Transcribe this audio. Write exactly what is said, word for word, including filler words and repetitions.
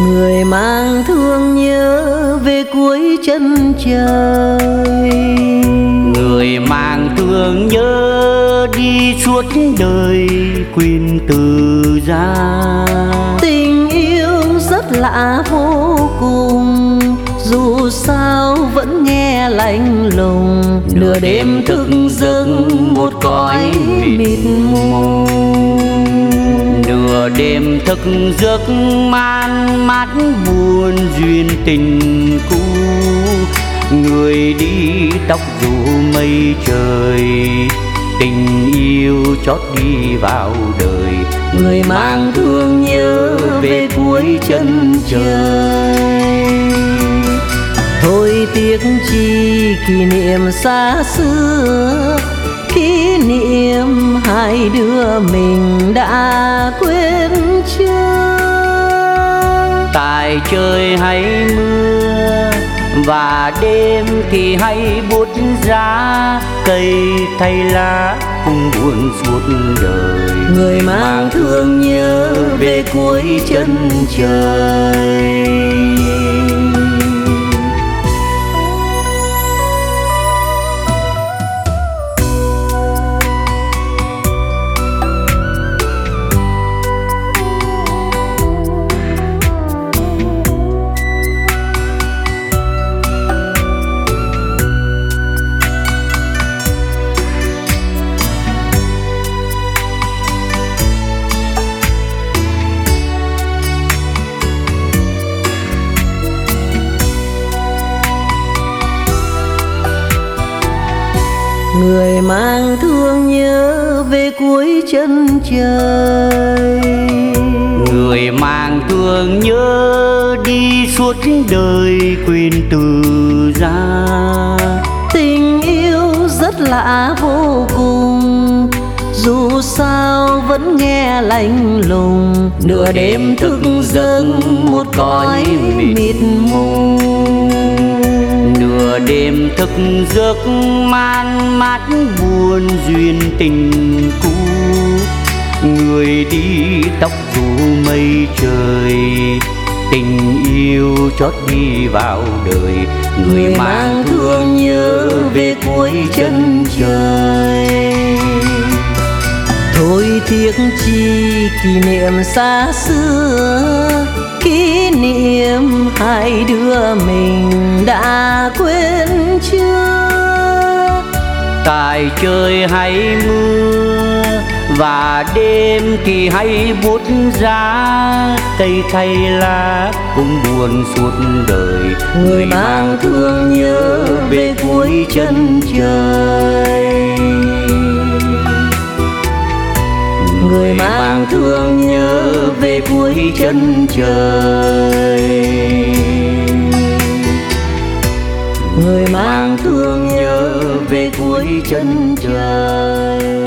Người mang thương nhớ về cuối chân trời, người mang thương nhớ đi suốt đời quên từ ra. Tình yêu rất lạ vô cùng, dù sao vẫn nghe lạnh lùng. Nửa đêm thức giấc một cõi mịt mù, nửa đêm thức giấc man mát buồn duyên tình cũ. Người đi tóc dù mây trời, tình yêu chót đi vào đời. người mang thương nhớ về cuối chân trời. Thôi tiếc chi kỷ niệm xa xưa, kỷ niệm hai đứa mình đã quên chưa. Tại trời hay mưa và đêm thì hay buốt giá, cây thay lá cũng buồn suốt đời. Người mang thương nhớ về cuối chân trời. Người mang thương nhớ về cuối chân trời, người mang thương nhớ đi suốt đời quên từ ra. Tình yêu rất lạ vô cùng, dù sao vẫn nghe lạnh lùng. Nửa đêm thức giấc một cõi mịt mù, nửa đêm thức giấc man mát buồn duyên tình cũ. Người đi tóc dù mây trời, tình yêu chót đi vào đời. người, người mang thương nhớ về cuối chân trời. Thôi tiếc chi kỷ niệm xa xưa, kỷ niệm hai đứa mình đã quên chưa. Tại trời hay mưa và đêm thì hay buốt giá, cây thay lá cũng buồn suốt đời. Người mang thương nhớ về cuối chân trời. Người mang thương nhớ về cuối chân trời. Người mang thương nhớ về cuối chân trời.